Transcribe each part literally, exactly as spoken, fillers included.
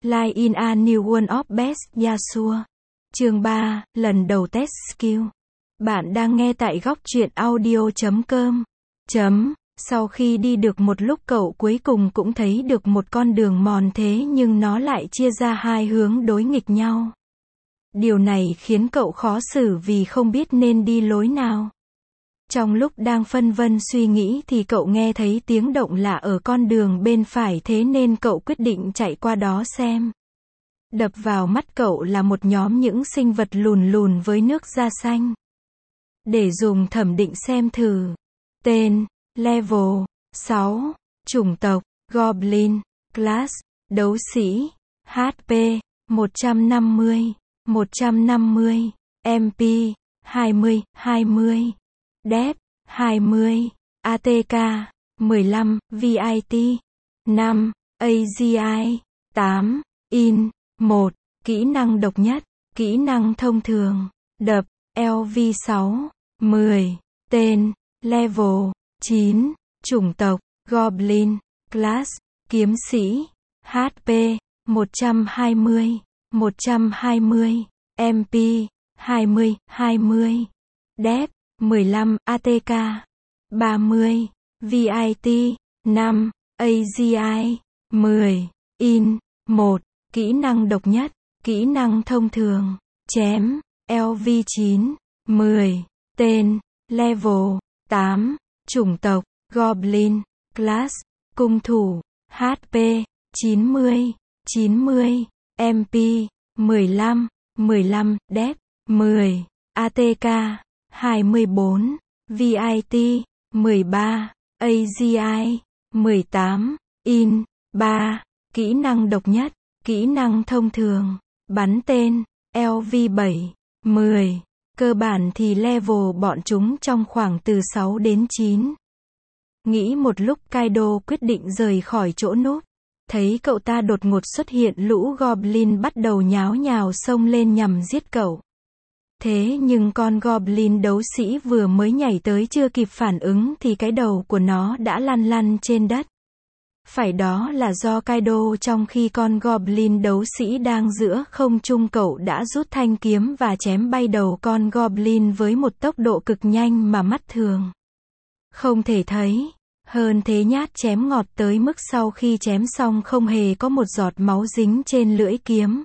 Line in a new world of best Yasuo. Chương ba, lần đầu test skill. Bạn đang nghe tại góc truyện audio chấm com. Chấm. Sau khi đi được một lúc cậu cuối cùng cũng thấy được một con đường mòn thế nhưng nó lại chia ra hai hướng đối nghịch nhau. Điều này khiến cậu khó xử vì không biết nên đi lối nào. Trong lúc đang phân vân suy nghĩ thì cậu nghe thấy tiếng động lạ ở con đường bên phải thế nên cậu quyết định chạy qua đó xem. Đập vào mắt cậu là một nhóm những sinh vật lùn lùn với nước da xanh. Để dùng thẩm định xem thử. Tên, level, sáu, chủng tộc, Goblin, class, đấu sĩ, hát pê, một trăm năm mươi, một trăm năm mươi, em pê, hai mươi, hai mươi. Depth, hai mươi, a tê ca, mười lăm, vê i tê, năm, a giê i, tám, in, một, kỹ năng độc nhất, kỹ năng thông thường, đập, lv sáu, mười, tên, level, chín, chủng tộc, Goblin, class, kiếm sĩ, hát pê, một trăm hai mươi, một trăm hai mươi, em pê, hai mươi, hai mươi, Depth, mười lăm, a tê ca, ba mươi, vê i tê, năm, a giê i, mười, in, một, kỹ năng độc nhất, kỹ năng thông thường, chém, lv chín, mười, tên, level, tám, chủng tộc, Goblin, class, cung thủ, hát pê, chín mươi, chín mươi, em pê, mười lăm, mười lăm, Depth, mười, a tê ca, hai mươi bốn, vê i tê, mười ba, a giê i, mười tám, in, ba, kỹ năng độc nhất, kỹ năng thông thường, bắn tên, lv bảy, mười, cơ bản thì level bọn chúng trong khoảng từ sáu đến chín. Nghĩ một lúc Kaido quyết định rời khỏi chỗ núp. Thấy cậu ta đột ngột xuất hiện lũ Goblin bắt đầu nháo nhào xông lên nhằm giết cậu. Thế nhưng con Goblin đấu sĩ vừa mới nhảy tới chưa kịp phản ứng thì cái đầu của nó đã lăn lăn trên đất. Phải đó là do Kaido trong khi con Goblin đấu sĩ đang giữa không trung cậu đã rút thanh kiếm và chém bay đầu con Goblin với một tốc độ cực nhanh mà mắt thường không thể thấy. Hơn thế nhát chém ngọt tới mức sau khi chém xong không hề có một giọt máu dính trên lưỡi kiếm.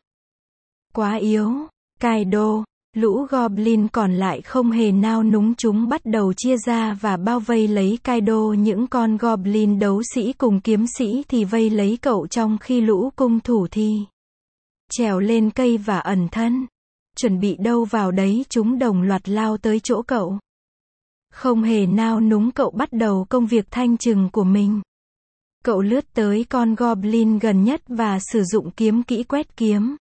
Quá yếu. Kaido. Lũ Goblin còn lại không hề nao núng, chúng bắt đầu chia ra và bao vây lấy Kaido. Những con Goblin đấu sĩ cùng kiếm sĩ thì vây lấy cậu trong khi lũ cung thủ thì trèo lên cây và ẩn thân. Chuẩn bị đâu vào đấy chúng đồng loạt lao tới chỗ cậu. Không hề nao núng cậu bắt đầu công việc thanh trừng của mình. Cậu lướt tới con Goblin gần nhất và sử dụng kiếm kỹ quét kiếm.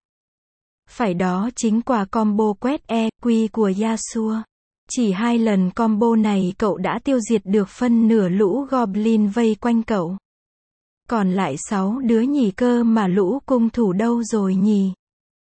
Phải đó chính quả combo quét e quy của Yasuo. Chỉ hai lần combo này cậu đã tiêu diệt được phân nửa lũ Goblin vây quanh cậu. Còn lại sáu đứa nhỉ cơ mà lũ cung thủ đâu rồi nhỉ?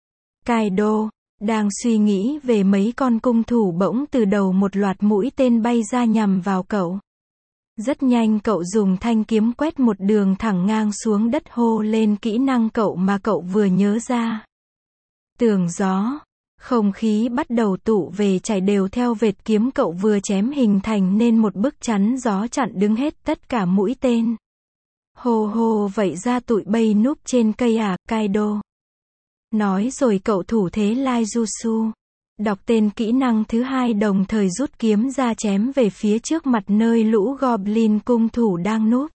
Kaido đang suy nghĩ về mấy con cung thủ bỗng từ đầu một loạt mũi tên bay ra nhằm vào cậu. Rất nhanh cậu dùng thanh kiếm quét một đường thẳng ngang xuống đất hô lên kỹ năng cậu mà cậu vừa nhớ ra. Tường gió. Không khí bắt đầu tụ về chảy đều theo vệt kiếm cậu vừa chém hình thành nên một bức chắn gió chặn đứng hết tất cả mũi tên. Hô hô vậy ra tụi bay núp trên cây à, Kaido. Nói rồi cậu thủ thế Lai Jutsu. Đọc tên kỹ năng thứ hai đồng thời rút kiếm ra chém về phía trước mặt nơi lũ Goblin cung thủ đang núp.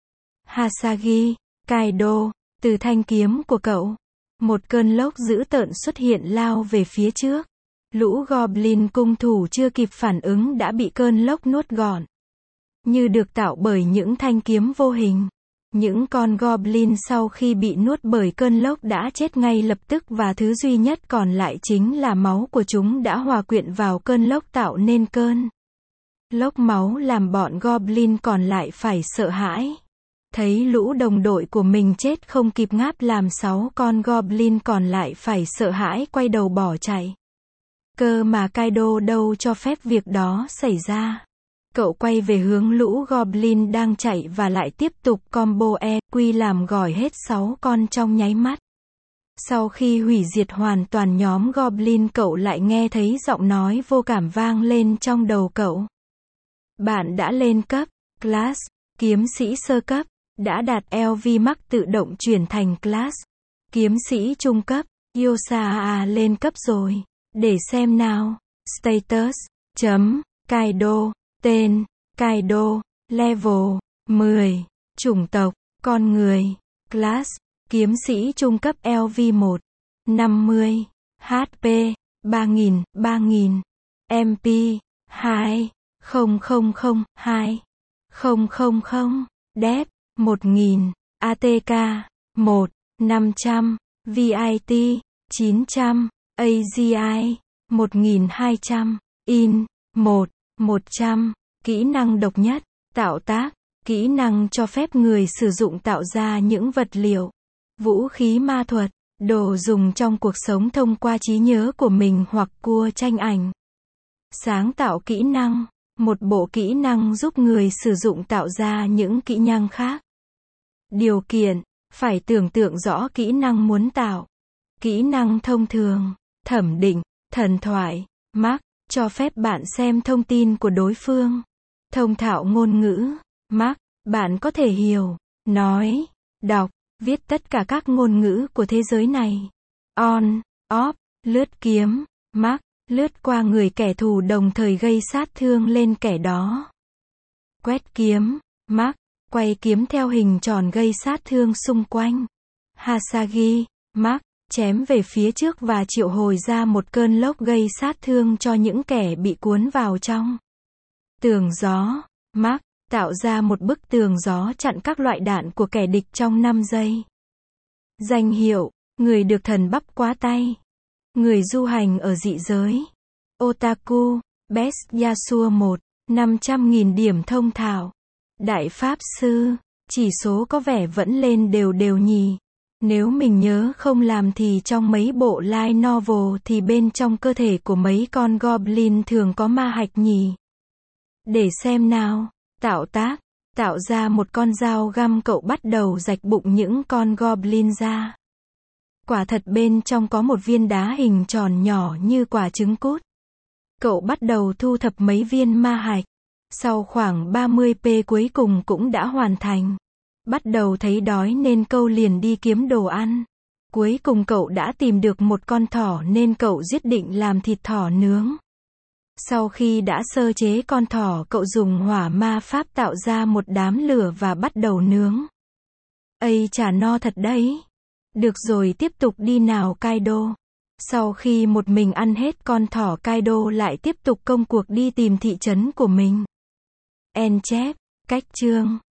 Hasagi. Kaido. Từ thanh kiếm của cậu, một cơn lốc dữ tợn xuất hiện lao về phía trước. Lũ Goblin cung thủ chưa kịp phản ứng đã bị cơn lốc nuốt gọn. Như được tạo bởi những thanh kiếm vô hình. Những con Goblin sau khi bị nuốt bởi cơn lốc đã chết ngay lập tức và thứ duy nhất còn lại chính là máu của chúng đã hòa quyện vào cơn lốc tạo nên cơn lốc máu làm bọn Goblin còn lại phải sợ hãi. Thấy lũ đồng đội của mình chết không kịp ngáp làm sáu con Goblin còn lại phải sợ hãi quay đầu bỏ chạy. Cơ mà Kaido đâu cho phép việc đó xảy ra. Cậu quay về hướng lũ Goblin đang chạy và lại tiếp tục combo e quy làm gỏi hết sáu con trong nháy mắt. Sau khi hủy diệt hoàn toàn nhóm Goblin, cậu lại nghe thấy giọng nói vô cảm vang lên trong đầu cậu. Bạn đã lên cấp, class, kiếm sĩ sơ cấp, đã đạt lờ vê max tự động chuyển thành class, kiếm sĩ trung cấp, Yosaa lên cấp rồi. Để xem nào. Status, chấm, Kaido, tên, Kaido, level, mười, chủng tộc, con người, class, kiếm sĩ trung cấp lờ vê một, năm mươi, hát pê, ba nghìn, ba nghìn, em pê, hai, không không không, hai, không không không, dep, một nghìn, a tê ca, một, năm trăm, vê i tê, chín trăm, a giê i, một nghìn hai trăm, in, một, một trăm, kỹ năng độc nhất, tạo tác, kỹ năng cho phép người sử dụng tạo ra những vật liệu, vũ khí ma thuật, đồ dùng trong cuộc sống thông qua trí nhớ của mình hoặc cua tranh ảnh. Sáng tạo kỹ năng, một bộ kỹ năng giúp người sử dụng tạo ra những kỹ năng khác. Điều kiện, phải tưởng tượng rõ kỹ năng muốn tạo. Kỹ năng thông thường, thẩm định, thần thoại, mark, cho phép bạn xem thông tin của đối phương. Thông thạo ngôn ngữ, mark, bạn có thể hiểu, nói, đọc, viết tất cả các ngôn ngữ của thế giới này. On, off, lướt kiếm, mark, lướt qua người kẻ thù đồng thời gây sát thương lên kẻ đó. Quét kiếm, mark, quay kiếm theo hình tròn gây sát thương xung quanh. Hasagi, mark, chém về phía trước và triệu hồi ra một cơn lốc gây sát thương cho những kẻ bị cuốn vào trong. Tường gió, mark, tạo ra một bức tường gió chặn các loại đạn của kẻ địch trong năm giây. Danh hiệu, người được thần bắp quá tay. Người du hành ở dị giới. Otaku, Best Yasuo một, năm trăm nghìn điểm thông thạo. Đại Pháp Sư, chỉ số có vẻ vẫn lên đều đều nhỉ. Nếu mình nhớ không làm thì trong mấy bộ light novel thì bên trong cơ thể của mấy con goblin thường có ma hạch nhỉ. Để xem nào. Tạo tác, tạo ra một con dao găm, cậu bắt đầu rạch bụng những con goblin ra. Quả thật bên trong có một viên đá hình tròn nhỏ như quả trứng cút. Cậu bắt đầu thu thập mấy viên ma hạch. Sau khoảng ba mươi phút cuối cùng cũng đã hoàn thành. Bắt đầu thấy đói nên cậu liền đi kiếm đồ ăn. Cuối cùng cậu đã tìm được một con thỏ nên cậu quyết định làm thịt thỏ nướng. Sau khi đã sơ chế con thỏ, cậu dùng hỏa ma pháp tạo ra một đám lửa và bắt đầu nướng. Ây chà, no thật đấy. Được rồi, tiếp tục đi nào Kaido. Sau khi một mình ăn hết con thỏ, Kaido lại tiếp tục công cuộc đi tìm thị trấn của mình. End chép, cách chương.